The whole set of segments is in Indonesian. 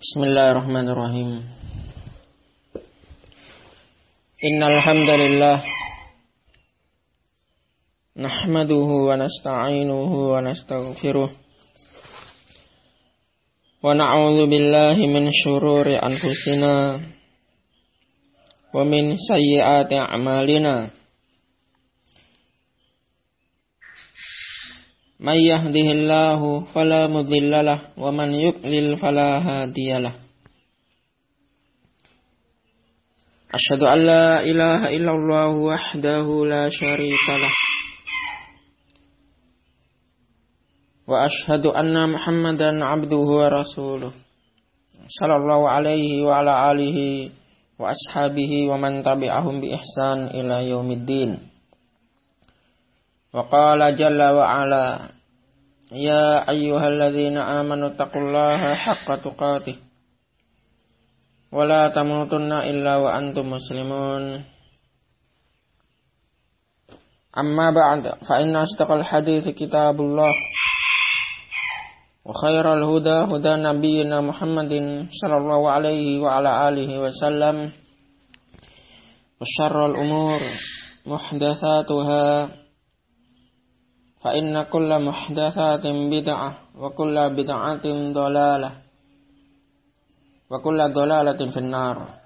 Bismillahirrahmanirrahim. Innal hamdalillah nahmaduhu wa nasta'inuhu wa nastaghfiruh wa na'udzu billahi min syururi anfusina wa min sayyiati a'malina. May yahdihillahu fala mudhillalah wa man yudlil fala hadiyalah. Asyhadu an la ilaha illallah wahdahu la syarikalah wa asyhadu anna Muhammadan abduhu wa rasuluh sallallahu alaihi wa ala alihi wa ashabihi wa man tabi'ahum bi ihsan ila yaumiddin. Wa qala jalla wa ala ya ayyuhalladzina amanu taqullaha haqqa tuqatih wa la tamutunna illa wa antum muslimun. Amma ba'd, fa inna asdaqal hadithi kitabullah wa khairal huda huda nabiyyina Muhammadin sallallahu alaihi wa ala alihi wa sallam wa syarrul umur muhdatsatuha fa inna kulla muhdatsatin bid'ah wa kulla bid'atin dhalalah wa kulla dhalalatin finnar.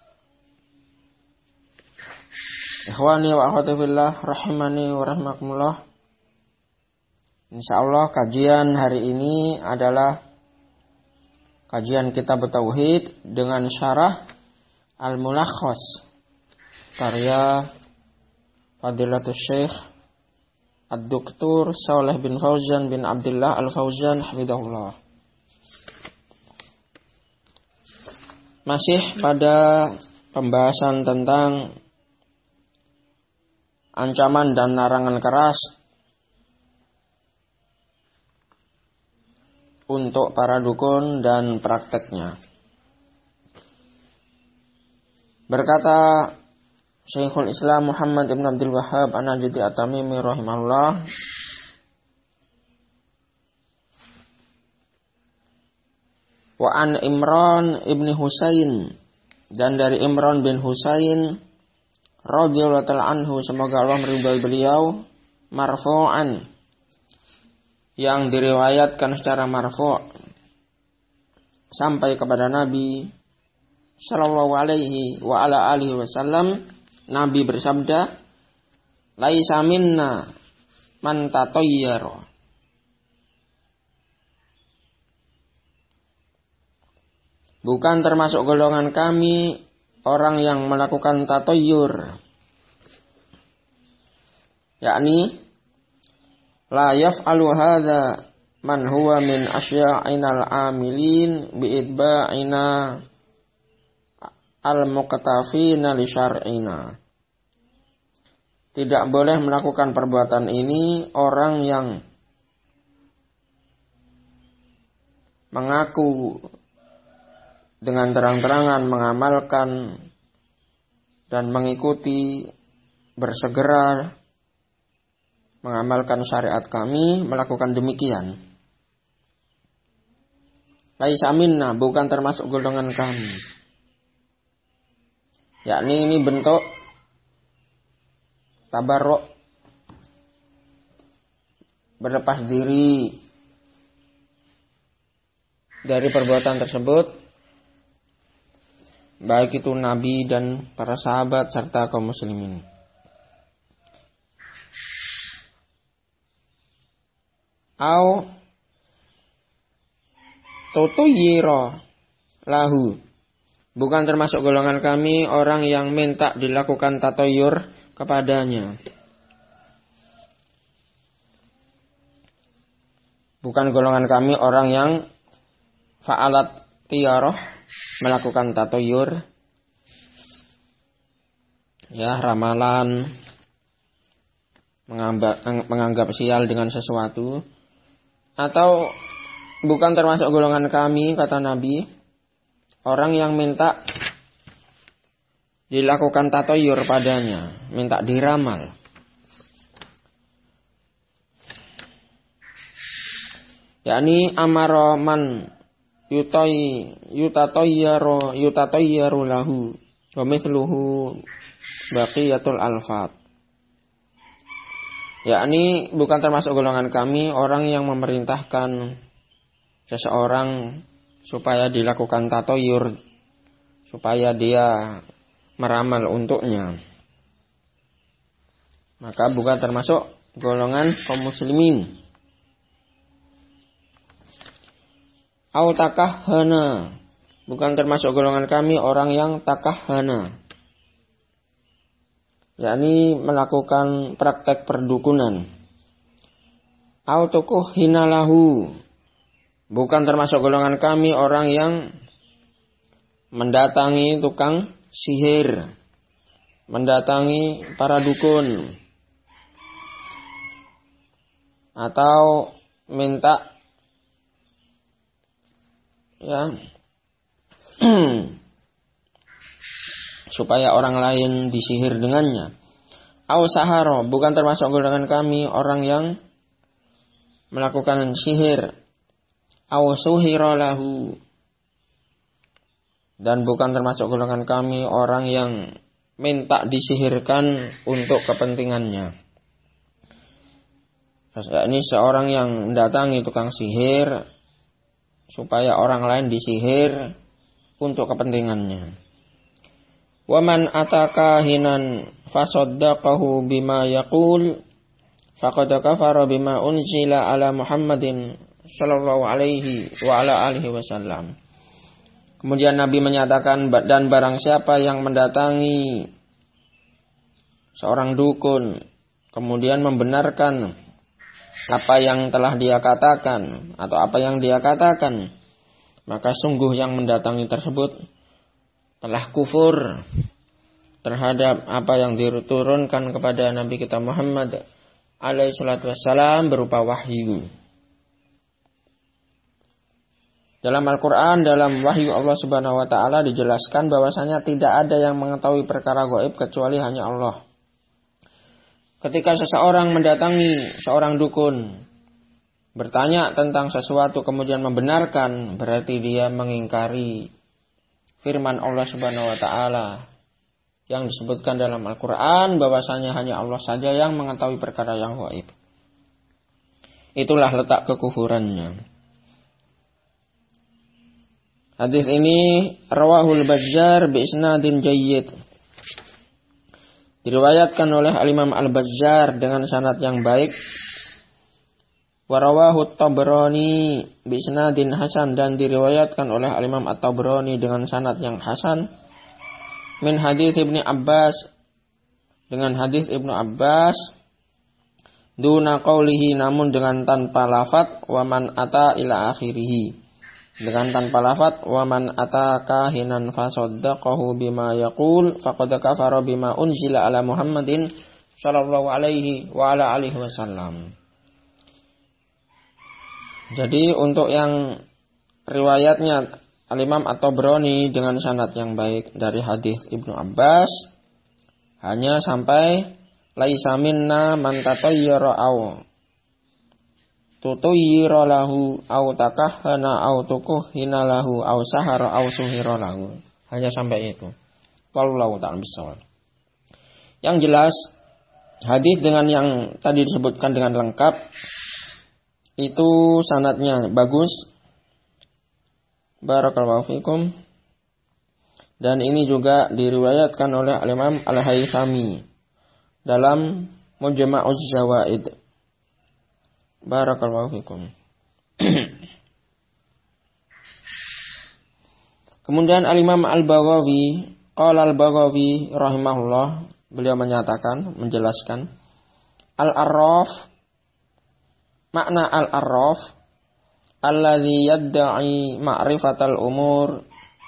Ikhwani wa akhwati fillah rahimani wa rahimakumullah. Insyaallah kajian hari ini adalah kajian kitab tauhid dengan syarah Al-Mulakhas karya Fadilatul Syekh Ad-Doktor Shalih bin Fauzan bin Abdullah Al-Fauzan hafizahullah. Masih pada pembahasan tentang ancaman dan larangan keras untuk para dukun dan prakteknya. Berkata Syekhul Islam Muhammad ibn Abdul Wahhab An-Najdi At-Tamimi rahimahullah, wa an Imran ibn Husain, dan dari Imran bin Husain radhiyallahu ta'ala anhu, semoga Allah meridhai beliau, marfu'an, yang diriwayatkan secara marfu' sampai kepada Nabi sallallahu alaihi wa ala alihi wasallam. Nabi bersabda, laisa minna man tatayyara. Bukan termasuk golongan kami orang yang melakukan tatayyur. Yakni la yaf'alu hadza man huwa min asya'inal amilin bi idba'ina al-muqtafina li syar'ina. Tidak boleh melakukan perbuatan ini orang yang mengaku dengan terang-terangan mengamalkan dan mengikuti, bersegera mengamalkan syariat kami, melakukan demikian. Laisa minna, bukan termasuk golongan kami. Yakni ini bentuk tabarruk, berlepas diri dari perbuatan tersebut, baik itu Nabi dan para sahabat serta kaum muslimin. Au tutuyira lahu, bukan termasuk golongan kami orang yang minta dilakukan tatayyur kepadanya. Bukan golongan kami orang yang fa'alat tiyarah, melakukan tatayyur, ya, ramalan, menganggap sial dengan sesuatu. Atau bukan termasuk golongan kami, kata Nabi, orang yang minta dilakukan tatayyur padanya, minta diramal. yakni amara man yutatayyaru lahu wa mithluhu baqiyatul alfat. Yakni bukan termasuk golongan kami orang yang memerintahkan seseorang supaya dilakukan tatoyur, supaya dia meramal untuknya. Maka bukan termasuk golongan kaum muslimin. Au takahhana, bukan termasuk golongan kami orang yang takahhana, yakni melakukan praktek perdukunan. Au tukuhhina lahu, bukan termasuk golongan kami orang yang mendatangi tukang sihir, mendatangi para dukun, atau minta supaya orang lain disihir dengannya. Au saharo, bukan termasuk golongan kami orang yang melakukan sihir. Au suhira lahu, dan bukan termasuk golongan kami orang yang minta disihirkan untuk kepentingannya. Ini seorang yang mendatangi tukang sihir supaya orang lain disihir untuk kepentingannya. Wa man ataka hinan fasaddaqahu bima yaqul faqad kafara bima unzila ala Muhammadin sallallahu alaihi wa ala alihi wasallam. Kemudian Nabi menyatakan, dan barang siapa yang mendatangi seorang dukun kemudian membenarkan apa yang telah dia katakan atau apa yang dia katakan, maka sungguh yang mendatangi tersebut telah kufur terhadap apa yang diturunkan kepada Nabi kita Muhammad alaihi salatu wassalam berupa wahyu. Dalam Al-Quran, dalam wahyu Allah Subhanahu wa ta'ala dijelaskan bahwasanya tidak ada yang mengetahui perkara gaib kecuali hanya Allah. Ketika seseorang mendatangi seorang dukun, bertanya tentang sesuatu kemudian membenarkan, berarti dia mengingkari firman Allah Subhanahu wa ta'ala yang disebutkan dalam Al-Quran bahwasanya hanya Allah saja yang mengetahui perkara yang gaib. Itulah letak kekufurannya. Hadis ini rawahul Bazzar bi isnadin jayyid. Diriwayatkan oleh Al-Imam Al-Bazzar dengan sanad yang baik. Wa rawahu At-Tabrani bi isnadin hasan, dan diriwayatkan oleh Al-Imam At-Tabrani dengan sanad yang hasan. Min hadis Ibnu Abbas, dengan hadis Ibnu Abbas, duna qaulihi, namun dengan tanpa lafaz wa man ata ila akhirih. Dengan tanpa lafaz wa man ataka hinan fasaddaqahu bima yaqul faqad kafara bima unzila ala Muhammadin sallallahu alaihi wa ala alihi wasallam. Jadi untuk yang riwayatnya Al-Imam At-Tabrani dengan sanad yang baik dari hadis Ibnu Abbas hanya sampai laisa minna man tatayyara aw tutuyyira lahu au takahhana au tukuhhina lahu au sahara au suhira lahu. Hanya sampai itu. Wallahu ta'ala bissawab. Yang jelas hadis dengan yang tadi disebutkan dengan lengkap itu sanadnya bagus. Barakallahu fikum. Dan ini juga diriwayatkan oleh Al-Imam Al-Haythami dalam Mujma'uz Zawaid. Barakallahu fikum. Kemudian Al-Imam Al-Baghawi, qala Al-Baghawi rahimahullah, beliau menyatakan, menjelaskan Al-Arraf, makna Al-Arraf alladzi yadda'i ma'rifatal umur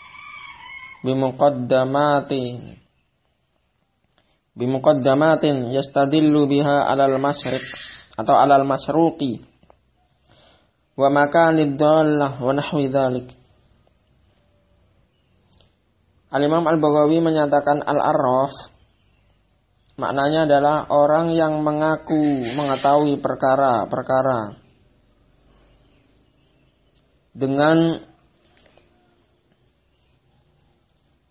bimuqaddamatin yastadillu biha alal masyriq atau alal masruqi wa makanid dhallah wa nahwi dzalik. Al-Imam Al-Baghawi menyatakan Al-Arraf maknanya adalah orang yang mengaku mengetahui perkara-perkara dengan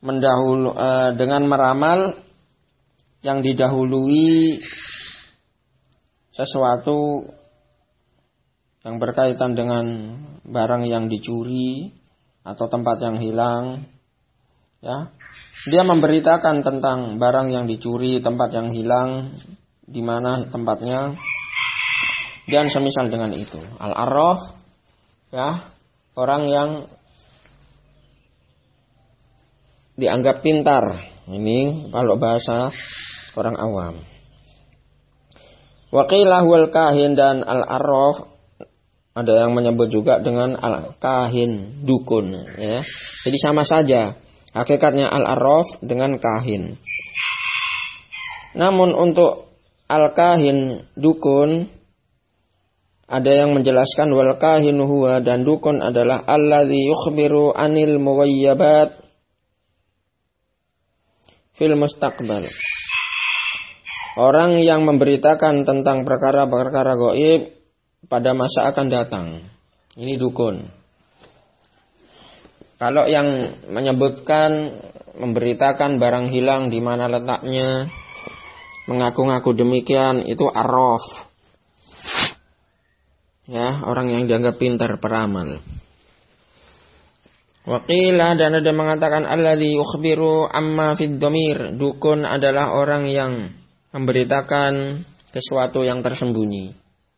dengan meramal yang didahului sesuatu yang berkaitan dengan barang yang dicuri atau tempat yang hilang, ya. Dia memberitakan tentang barang yang dicuri, tempat yang hilang, di mana tempatnya, dan semisal dengan itu. Al-arraf, ya, orang yang dianggap pintar. Ini kalau bahasa orang awam. Waqilah wal kahin, dan al-arraf ada yang menyebut juga dengan al-kahin, dukun, ya. Jadi sama saja hakikatnya al-arraf dengan kahin. Namun untuk al-kahin, dukun, ada yang menjelaskan wal kahin huwa, dan dukun adalah alladzi yukhbiru anil muwayyabat fil mustaqbal. Orang yang memberitakan tentang perkara-perkara gaib pada masa akan datang. Ini dukun. Kalau yang menyebutkan, memberitakan barang hilang di mana letaknya, mengaku-ngaku demikian, itu arraf. Ya, orang yang dianggap pintar, peramal. Waqilah, dan ada mengatakan alladzi yukhbiru amma fid dhamir. Dukun adalah orang yang memberitakan sesuatu yang tersembunyi.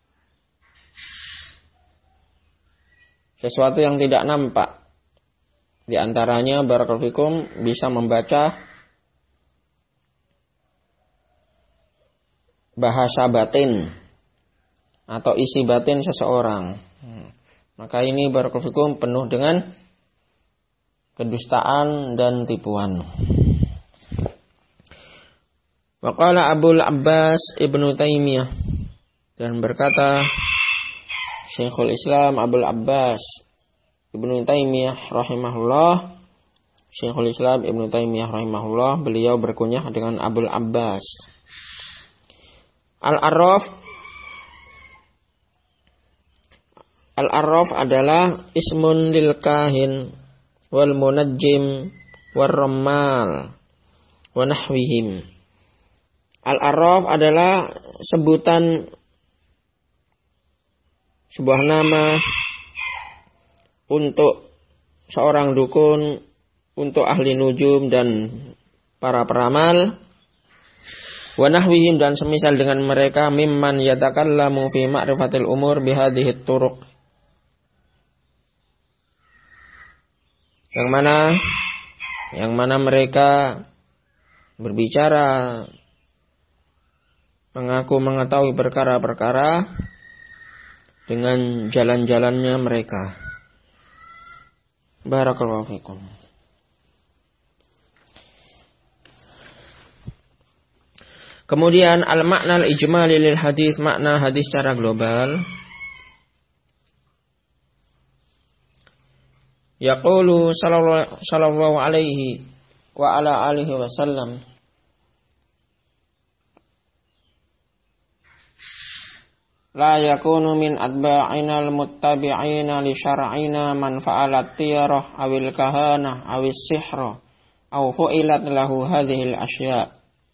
Sesuatu yang tidak nampak. Di antaranya barakallahu fikum bisa membaca bahasa batin atau isi batin seseorang. Maka ini barakallahu fikum penuh dengan kedustaan dan tipuan. Waqala Abul Abbas Ibnu Taimiyah, dan berkata Syekhul Islam Abul Abbas Ibnu Taimiyah rahimahullah, Syekhul Islam Ibnu Taimiyah rahimahullah, beliau berkunyah dengan Abul Abbas. Al-arraf adalah ismun lil kahin wal munajjim war rammal wa nahwihim. Al-arraf adalah sebutan, sebuah nama untuk seorang dukun, untuk ahli nujum dan para peramal, wa nahwihim, dan semisal dengan mereka, mimman yatakallamu fi ma'rifatil umur bihadhihi turuq. Yang mana mereka berbicara, mengaku mengetahui perkara-perkara dengan jalan-jalannya mereka. Barakallahu fikum. Kemudian al-makna al-ijmali lil hadis, makna hadis secara global. Yaqulu sallallahu alaihi wa ala alihi wasallam, la yakunu min atba'ina al-muttabi'ina li syar'ina man fa'alat tiyarah awil kahanah awis sihra aw fu'ilat lahu hadhil asya'.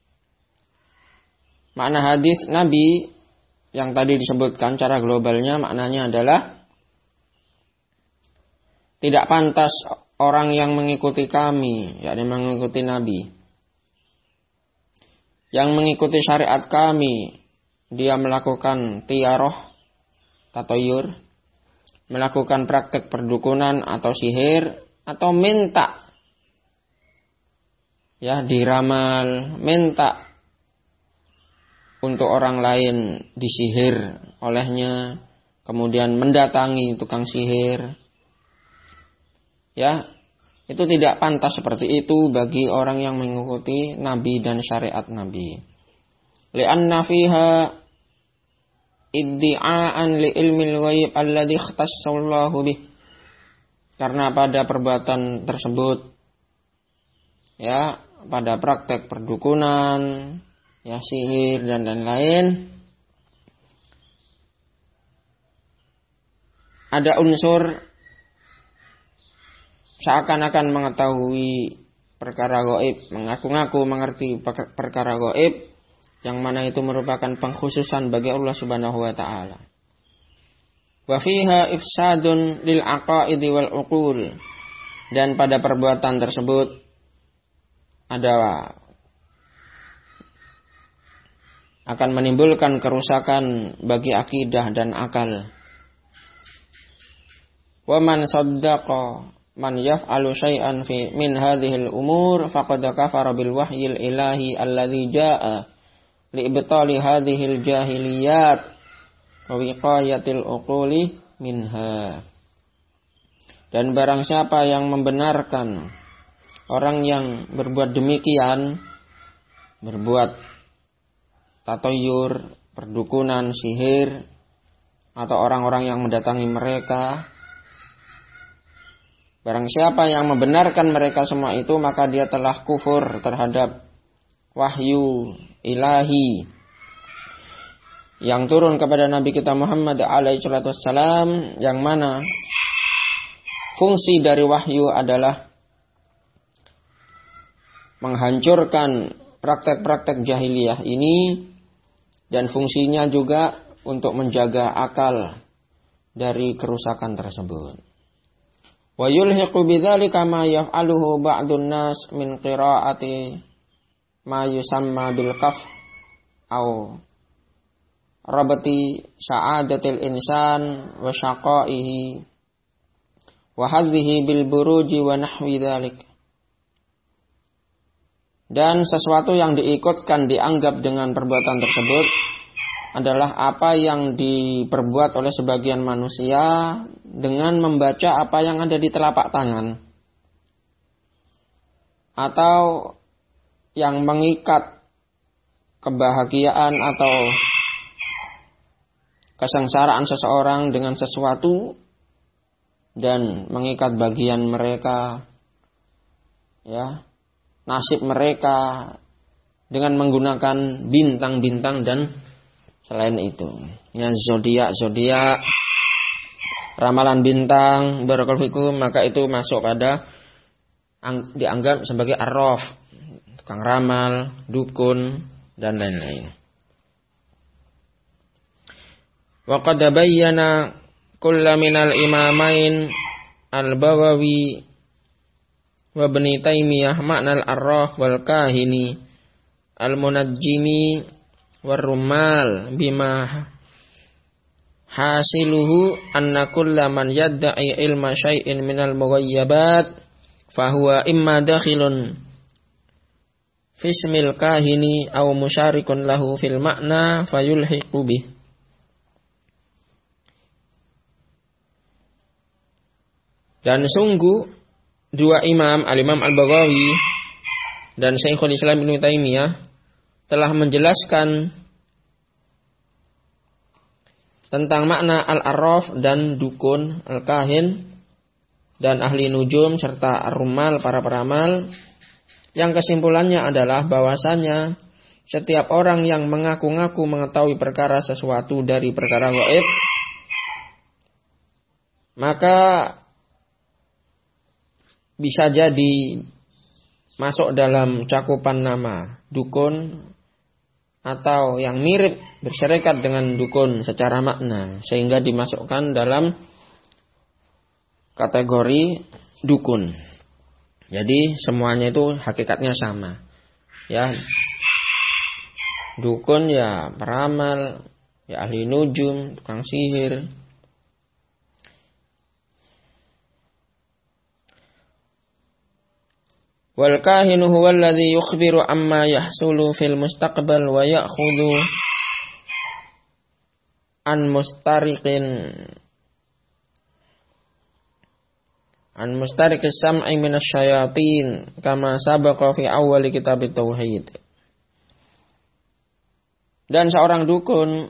Makna hadis Nabi yang tadi disebutkan cara globalnya, maknanya adalah tidak pantas orang yang mengikuti kami, yakni mengikuti Nabi, yang mengikuti syariat kami, dia melakukan tiaroh, tatayur, melakukan praktek perdukunan atau sihir, atau minta, ya, diramal, minta untuk orang lain disihir olehnya, kemudian mendatangi tukang sihir. Ya, itu tidak pantas seperti itu bagi orang yang mengikuti Nabi dan syariat Nabi. Li'anna fiha iddi'aan li ilmil ghaib alladhi ikhtassallahu bih. Karena pada perbuatan tersebut, ya, pada praktek perdukunan, ya, sihir dan lain-lain, ada unsur seakan-akan mengetahui perkara gaib, mengaku-ngaku mengerti perkara gaib, yang mana itu merupakan pengkhususan bagi Allah Subhanahu wa taala. Wa fiha ifsadun lil aqaidi wal uqul. Dan pada perbuatan tersebut ada akan menimbulkan kerusakan bagi akidah dan akal. Wa man saddaqa man yaf'alu syai'an fi min hadhil umur faqad kafara bil wahyil ilahi alladzi jaa'a li ibtali hadhil jahiliyat wa wiqayatil uquli minha. Dan barang siapa yang membenarkan orang yang berbuat demikian, berbuat tatayur, perdukunan, sihir, atau orang-orang yang mendatangi mereka, barang siapa yang membenarkan mereka semua itu, maka dia telah kufur terhadap wahyu ilahi yang turun kepada Nabi kita Muhammad alaihi salatu wassalam, yang mana fungsi dari wahyu adalah menghancurkan praktek-praktek jahiliyah ini, dan fungsinya juga untuk menjaga akal dari kerusakan tersebut. Wa yulhiqu bidzalika ma yaf'aluhu ba'dun nas min qira'ati ma yusamma bil kaf au rabati sa'adatil insan wa syaqaihi wa hadhihi bil buruji wa nahwi dzalik. Dan sesuatu yang diikutkan, dianggap dengan perbuatan tersebut adalah apa yang diperbuat oleh sebagian manusia dengan membaca apa yang ada di telapak tangan, atau yang mengikat kebahagiaan atau kesengsaraan seseorang dengan sesuatu dan mengikat bagian mereka, ya, nasib mereka dengan menggunakan bintang-bintang dan selain itu. Yang zodiak, ramalan bintang, barakallahu fikum, maka itu masuk pada dianggap sebagai arraf, tukang ramal, dukun dan lain-lain. Wa qad bayyana kullu minal imamain al-Baghawi wa Ibnu Taimiyah makna al-arraf wal kahini al-munajjimi war rumal bima hasiluhu anna kulla man yadda'i ilma syai'in minal mughayyabat fahuwa imma dakhilun fismil kahini aw musyarikun lahu fil makna fayulhiqu bih. Dan sungguh dua imam, al-Imam Al-Baghawi dan Syekhul Islam Ibnu Taimiyah, telah menjelaskan tentang makna al-arraf dan dukun, al-kahin dan ahli nujum serta ar-rumal, para peramal, yang kesimpulannya adalah bahwasanya setiap orang yang mengaku-ngaku mengetahui perkara sesuatu dari perkara gaib, maka bisa jadi masuk dalam cakupan nama dukun atau yang mirip berserikat dengan dukun secara makna, sehingga dimasukkan dalam kategori dukun. Jadi semuanya itu hakikatnya sama, ya. Dukun ya peramal, ya ahli nujum, tukang sihir. Wal kahinu huwa alladhi yukhbiru amma yahsulu fil mustaqbal wa ya'khudhu an mustariqis sam'i minasy syayatin kama sabaqa fi awwal kitab tauhid. Dan seorang dukun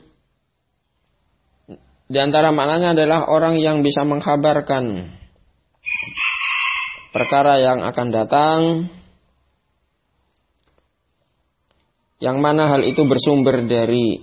di antara maknanya adalah orang yang bisa mengkhabarkan perkara yang akan datang, yang mana hal itu bersumber dari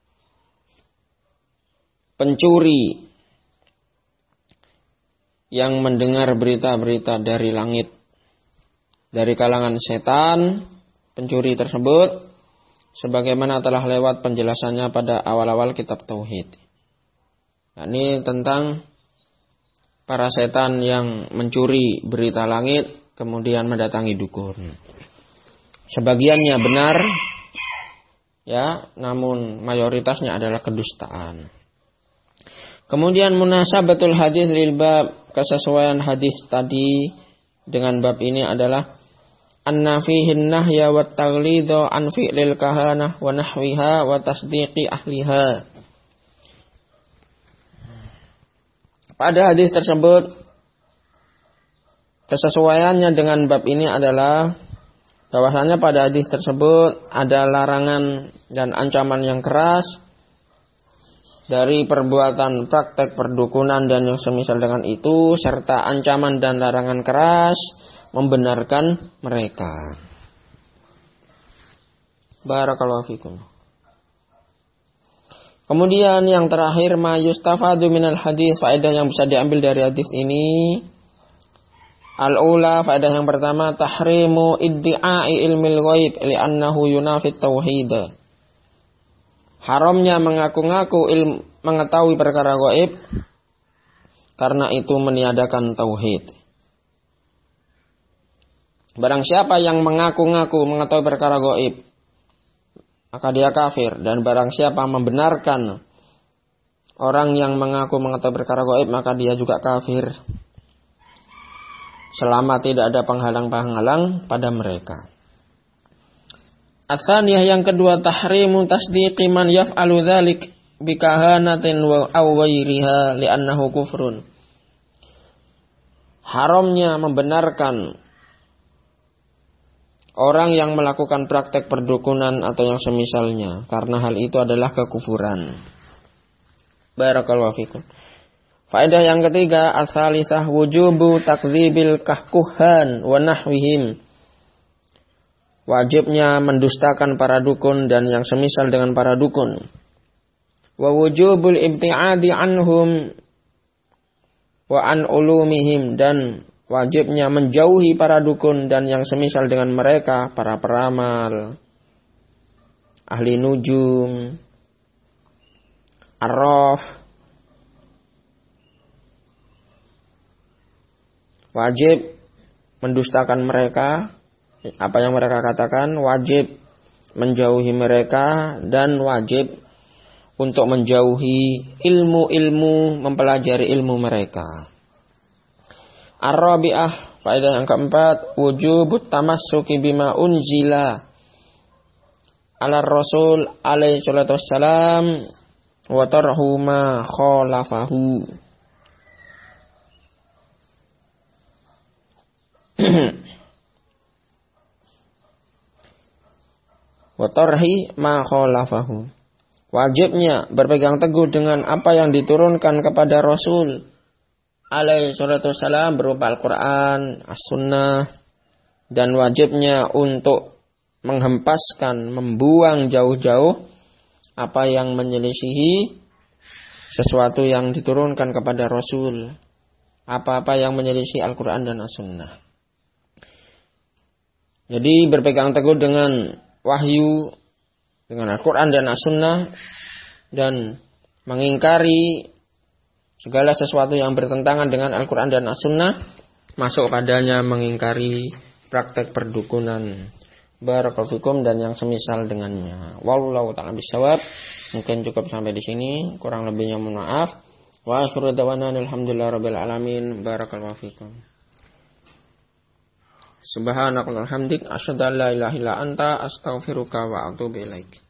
pencuri yang mendengar berita-berita dari langit, dari kalangan setan pencuri tersebut, sebagaimana telah lewat penjelasannya pada awal-awal kitab Tauhid. Nah, ini tentang para setan yang mencuri berita langit kemudian mendatangi dukun. Sebagiannya benar, ya, namun mayoritasnya adalah kedustaan. Kemudian munasabatul hadis lil bab, kesesuaian hadis tadi dengan bab ini adalah anna fihin nahya wat taglidha an fi'lil kahanah wa nahwiha wa tasdiqi ahliha. Pada hadis tersebut kesesuaiannya dengan bab ini adalah bahwasanya pada hadis tersebut ada larangan dan ancaman yang keras dari perbuatan praktek perdukunan dan yang semisal dengan itu, serta ancaman dan larangan keras membenarkan mereka. Barakallahu fikum. Kemudian yang terakhir, ma yustafadu minal hadis, faedah yang bisa diambil dari hadis ini. Al-ula, faedah yang pertama, tahrimu iddi'ai ilmil ghaib li'annahu yunafit tauhid. Haramnya mengaku-ngaku mengetahui perkara gaib karena itu meniadakan tauhid. Barang siapa yang mengaku-ngaku mengetahui perkara gaib, maka dia kafir. Dan barang siapa membenarkan orang yang mengaku mengetahui perkara gaib, maka dia juga kafir, selama tidak ada penghalang-penghalang pada mereka. Atsaniyah, yang kedua, tahrimu tasdiqi man yaf'alu dzalik bikahanatin wa aw ghairiha li'annahu kufrun. Haramnya membenarkan orang yang melakukan praktek perdukunan atau yang semisalnya, karena hal itu adalah kekufuran. Barakallahu fikum. Faedah yang ketiga, as-salisah wujubu takdzibil kahkuhan wa nahwihim. Wajibnya mendustakan para dukun dan yang semisal dengan para dukun. Wa wujubul ibti'adi anhum wa an ulumihim, dan wajibnya menjauhi para dukun dan yang semisal dengan mereka, para peramal, ahli nujum, arraf. Wajib mendustakan mereka, apa yang mereka katakan, wajib menjauhi mereka, dan wajib untuk menjauhi ilmu-ilmu, mempelajari ilmu mereka. Ar-rabi'ah, faedah yang keempat, wujubut tamassuki bima unzila ala rasul alaihi salatu wassalam wa tarhu ma khalafahu. Wa tarhi ma khalafahu. Wajibnya berpegang teguh dengan apa yang diturunkan kepada Rasul alaihi salatu wassalam berupa Al-Quran, As-Sunnah, dan wajibnya untuk menghempaskan, membuang jauh-jauh apa yang menyelisihi sesuatu yang diturunkan kepada Rasul, apa-apa yang menyelisih Al-Quran dan As-Sunnah. Jadi berpegang teguh dengan wahyu, dengan Al-Quran dan As-Sunnah, dan mengingkari segala sesuatu yang bertentangan dengan Al-Quran dan As-Sunnah, masuk padanya mengingkari praktek perdukunan. Barakallahu fikum dan yang semisal dengannya. Wallahu ta'ala bisawab. Mungkin cukup sampai di sini, kurang lebihnya mohon maaf. Wa akhiru da'wana alhamdulillahirabbil alamin. Barakallahu fikum. Subhanakallahumma hamdik asyhadu an la ilaha illa anta astaghfiruka wa atubu ilaik.